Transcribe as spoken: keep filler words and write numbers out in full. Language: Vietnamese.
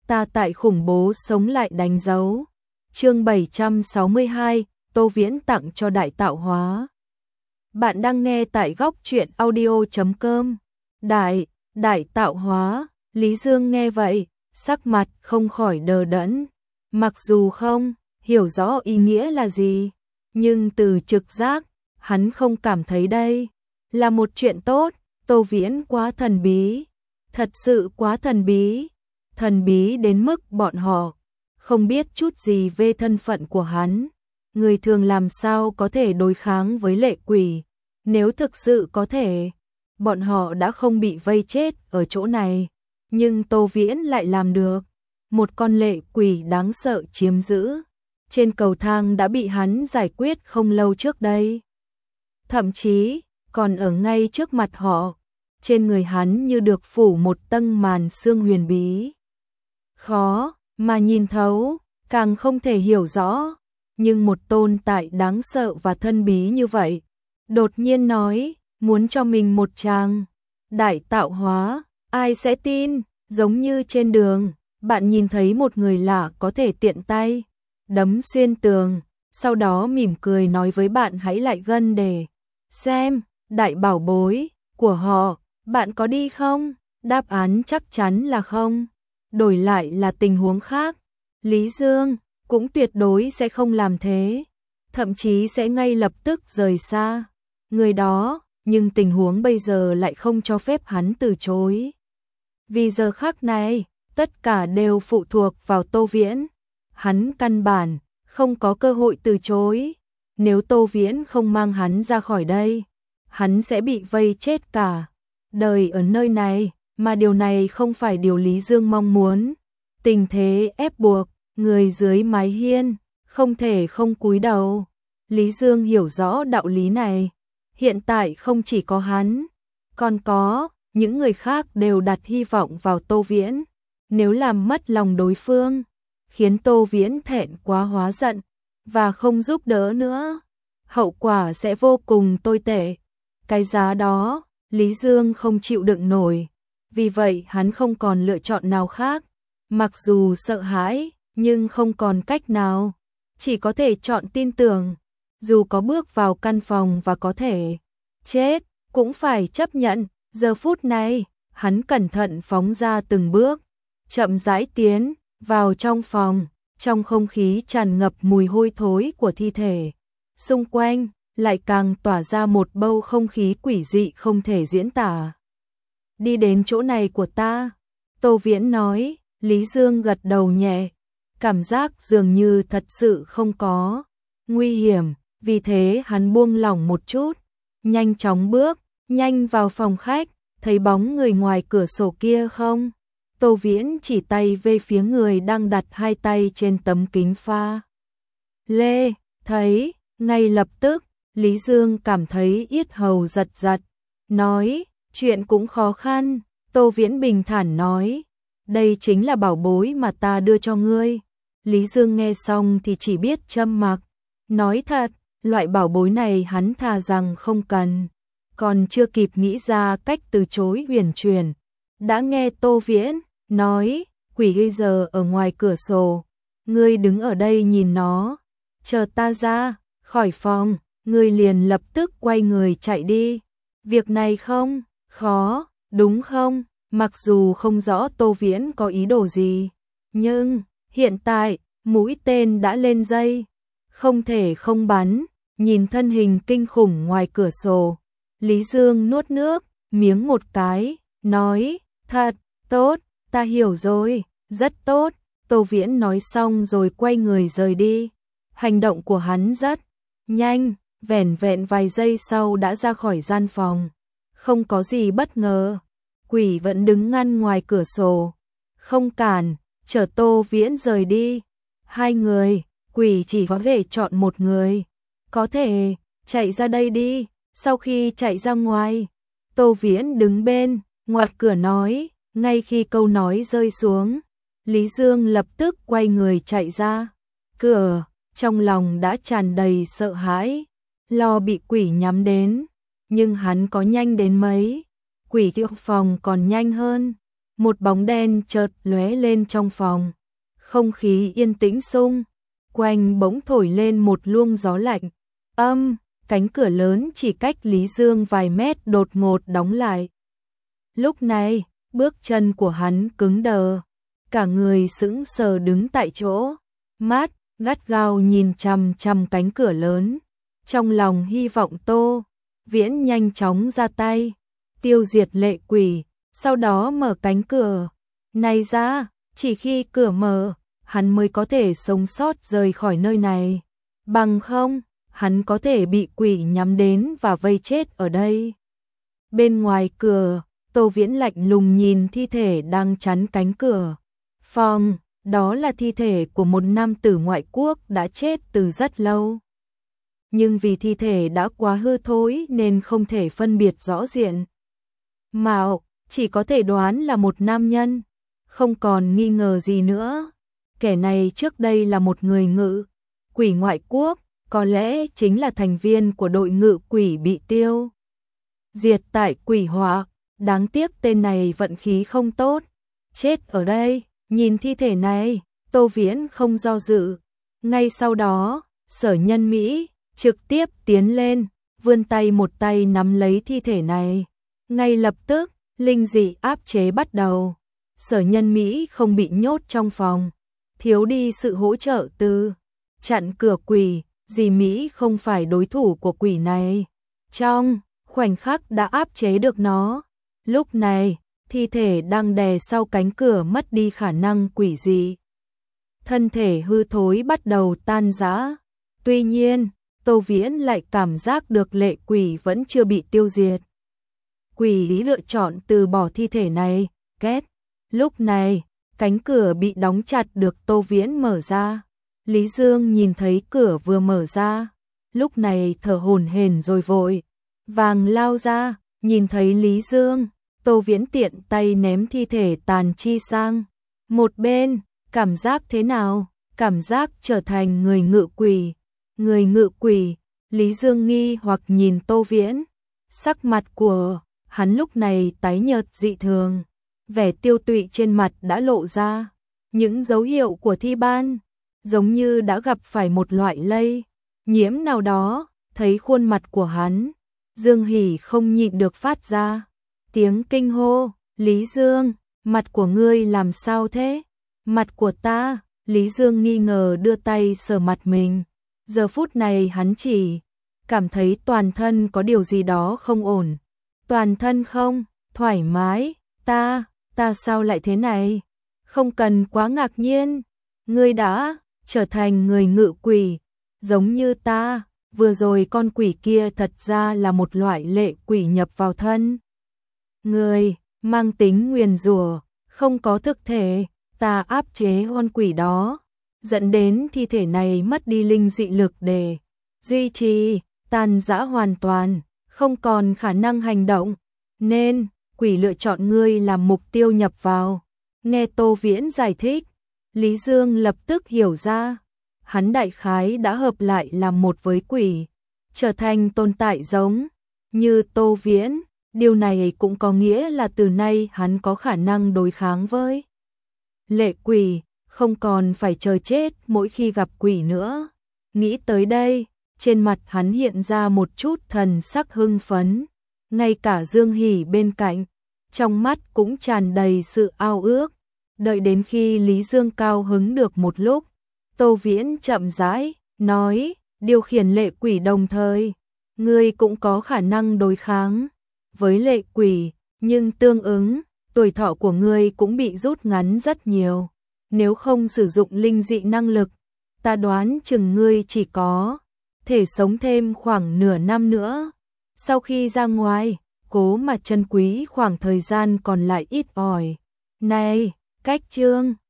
ta tại khủng bố sống lại đánh dấu. Chương bảy trăm sáu mươi hai, Tô Viễn tặng cho Đại Tạo Hóa. Bạn đang nghe tại góc truyện audio chấm com. Đại, Đại Tạo Hóa, Lý Dương nghe vậy, sắc mặt không khỏi đờ đẫn. Mặc dù không hiểu rõ ý nghĩa là gì, nhưng từ trực giác, hắn không cảm thấy đây là một chuyện tốt. Tô Viễn quá thần bí, thật sự quá thần bí, thần bí đến mức bọn họ không biết chút gì về thân phận của hắn. Người thường làm sao có thể đối kháng với lệ quỷ, nếu thực sự có thể, bọn họ đã không bị vây chết ở chỗ này, nhưng Tô Viễn lại làm được. Một con lệ quỷ đáng sợ chiếm giữ trên cầu thang đã bị hắn giải quyết không lâu trước đây. Thậm chí, còn ở ngay trước mặt họ, trên người hắn như được phủ một tầng màn sương huyền bí. Khó mà nhìn thấu, càng không thể hiểu rõ, nhưng một tồn tại đáng sợ và thân bí như vậy, đột nhiên nói, muốn cho mình một tràng đại tạo hóa, ai sẽ tin, giống như trên đường, bạn nhìn thấy một người lạ có thể tiện tay đấm xuyên tường, sau đó mỉm cười nói với bạn hãy lại gần để xem đại bảo bối của họ, bạn có đi không? Đáp án chắc chắn là không. Đổi lại là tình huống khác, Lý Dương cũng tuyệt đối sẽ không làm thế, thậm chí sẽ ngay lập tức rời xa người đó, nhưng tình huống bây giờ lại không cho phép hắn từ chối. Vì giờ khắc này, tất cả đều phụ thuộc vào Tô Viễn, hắn căn bản không có cơ hội từ chối. Nếu Tô Viễn không mang hắn ra khỏi đây, hắn sẽ bị vây chết cả đời ở nơi này, mà điều này không phải điều Lý Dương mong muốn. Tình thế ép buộc, người dưới mái hiên không thể không cúi đầu. Lý Dương hiểu rõ đạo lý này, hiện tại không chỉ có hắn, còn có những người khác đều đặt hy vọng vào Tô Viễn. Nếu làm mất lòng đối phương, khiến Tô Viễn thẹn quá hóa giận và không giúp đỡ nữa, hậu quả sẽ vô cùng tồi tệ. Cái giá đó, Lý Dương không chịu đựng nổi, vì vậy hắn không còn lựa chọn nào khác. Mặc dù sợ hãi, nhưng không còn cách nào, chỉ có thể chọn tin tưởng. Dù có bước vào căn phòng và có thể chết, cũng phải chấp nhận. Giờ phút này, hắn cẩn thận phóng ra từng bước, chậm rãi tiến vào trong phòng, trong không khí tràn ngập mùi hôi thối của thi thể. Xung quanh lại càng tỏa ra một bầu không khí quỷ dị không thể diễn tả. Đi đến chỗ này của ta, Tô Viễn nói. Lý Dương gật đầu nhẹ, cảm giác dường như thật sự không có nguy hiểm, vì thế hắn buông lỏng một chút, nhanh chóng bước nhanh vào phòng khách. Thấy bóng người ngoài cửa sổ kia không? Tô Viễn chỉ tay về phía người đang đặt hai tay trên tấm kính pha lê. Thấy, ngay lập tức, Lý Dương cảm thấy yết hầu giật giật, nói, chuyện cũng khó khăn. Tô Viễn bình thản nói, đây chính là bảo bối mà ta đưa cho ngươi. Lý Dương nghe xong thì chỉ biết trầm mặc, nói thật, loại bảo bối này hắn thà rằng không cần. Còn chưa kịp nghĩ ra cách từ chối huyền chuyển, đã nghe Tô Viễn nói, quỷ bây giờ ở ngoài cửa sổ, ngươi đứng ở đây nhìn nó, chờ ta ra khỏi phòng, ngươi liền lập tức quay người chạy đi. Việc này không khó, đúng không? Mặc dù không rõ Tô Viễn có ý đồ gì, nhưng hiện tại mũi tên đã lên dây, không thể không bắn. Nhìn thân hình kinh khủng ngoài cửa sổ, Lý Dương nuốt nước miếng một cái, nói, thật tốt, ta hiểu rồi, rất tốt. Tô Viễn nói xong rồi quay người rời đi. Hành động của hắn rất nhanh, vẻn vẹn vài giây sau đã ra khỏi gian phòng. Không có gì bất ngờ, quỷ vẫn đứng ngăn ngoài cửa sổ, không cản, chờ Tô Viễn rời đi. Hai người, quỷ chỉ có thể chọn một người, có thể chạy ra đây đi. Sau khi chạy ra ngoài, Tô Viễn đứng bên ngoài cửa nói. Ngay khi câu nói rơi xuống, Lý Dương lập tức quay người chạy ra cửa, trong lòng đã tràn đầy sợ hãi, lo bị quỷ nhắm đến. Nhưng hắn có nhanh đến mấy, quỷ trong phòng còn nhanh hơn. một bóng đen chợt lóe lên trong phòng. Không khí yên tĩnh xung quanh bỗng thổi lên một luồng gió lạnh. Âm, cánh cửa lớn chỉ cách Lý Dương vài mét đột ngột đóng lại. Lúc này, bước chân của hắn cứng đờ, cả người sững sờ đứng tại chỗ, mắt gắt gao nhìn chằm chằm cánh cửa lớn, trong lòng hy vọng Tô Viễn nhanh chóng ra tay, tiêu diệt lệ quỷ, sau đó mở cánh cửa này ra, chỉ khi cửa mở, hắn mới có thể sống sót rời khỏi nơi này, bằng không, hắn có thể bị quỷ nhắm đến và vây chết ở đây. Bên ngoài cửa, Tô Viễn lạnh lùng nhìn thi thể đang chắn cánh cửa phòng, đó là thi thể của một nam tử ngoại quốc đã chết từ rất lâu. Nhưng vì thi thể đã quá hư thối nên không thể phân biệt rõ diện mạo, chỉ có thể đoán là một nam nhân, không còn nghi ngờ gì nữa. Kẻ này trước đây là một người ngự quỷ ngoại quốc, có lẽ chính là thành viên của đội ngự quỷ bị tiêu diệt tại quỷ họa. Đáng tiếc tên này vận khí không tốt, chết ở đây. Nhìn thi thể này, Tô Viễn không do dự. Ngay sau đó, Sở Nhân Mỹ trực tiếp tiến lên, vươn tay một tay nắm lấy thi thể này. Ngay lập tức, linh dị áp chế bắt đầu. Sở Nhân Mỹ không bị nhốt trong phòng, thiếu đi sự hỗ trợ từ chặn cửa quỷ, dì Mỹ không phải đối thủ của quỷ này. Trong khoảnh khắc đã áp chế được nó. Lúc này, thi thể đang đè sau cánh cửa mất đi khả năng quỷ dị. Thân thể hư thối bắt đầu tan rã. Tuy nhiên, Tô Viễn lại cảm giác được lệ quỷ vẫn chưa bị tiêu diệt. Quỷ lý lựa chọn từ bỏ thi thể này, két. Lúc này, cánh cửa bị đóng chặt được Tô Viễn mở ra. Lý Dương nhìn thấy cửa vừa mở ra, lúc này thở hổn hển rồi vội vàng lao ra, nhìn thấy Lý Dương, Tô Viễn tiện tay ném thi thể tàn chi sang một bên. Cảm giác thế nào? Cảm giác trở thành người ngự quỷ. Người ngự quỷ, Lý Dương nghi hoặc nhìn Tô Viễn. Sắc mặt của hắn lúc này tái nhợt dị thường, vẻ tiêu tụy trên mặt đã lộ ra. Những dấu hiệu của thi ban, giống như đã gặp phải một loại lây nhiễm nào đó. Thấy khuôn mặt của hắn, Dương Hỷ không nhịn được phát ra tiếng kinh hô. Lý Dương, mặt của ngươi làm sao thế? Mặt của ta. Lý Dương nghi ngờ đưa tay sờ mặt mình. Giờ phút này hắn chỉ cảm thấy toàn thân có điều gì đó không ổn. Toàn thân không thoải mái. Ta, ta sao lại thế này? Không cần quá ngạc nhiên. Ngươi đã trở thành người ngự quỷ, giống như ta. Vừa rồi con quỷ kia thật ra là một loại lệ quỷ nhập vào thân người, mang tính nguyền rủa, không có thực thể. Ta áp chế con quỷ đó, dẫn đến thi thể này mất đi linh dị lực để duy trì, tan rã hoàn toàn, không còn khả năng hành động, nên quỷ lựa chọn ngươi làm mục tiêu nhập vào. Nghe Tô Viễn giải thích, Lý Dương lập tức hiểu ra, hắn đại khái đã hợp lại làm một với quỷ, trở thành tồn tại giống như Tô Viễn. Điều này cũng có nghĩa là từ nay hắn có khả năng đối kháng với lệ quỷ, không còn phải chờ chết mỗi khi gặp quỷ nữa. Nghĩ tới đây, trên mặt hắn hiện ra một chút thần sắc hưng phấn. Ngay cả Dương Hỷ bên cạnh, trong mắt cũng tràn đầy sự ao ước. Đợi đến khi Lý Dương cao hứng được một lúc, Tô Viễn chậm rãi nói, điều khiển lệ quỷ đồng thời, ngươi cũng có khả năng đối kháng với lệ quỷ, nhưng tương ứng, tuổi thọ của ngươi cũng bị rút ngắn rất nhiều. Nếu không sử dụng linh dị năng lực, ta đoán chừng ngươi chỉ có thể sống thêm khoảng nửa năm nữa. Sau khi ra ngoài, cố mà trân quý khoảng thời gian còn lại ít ỏi. Này, cách chương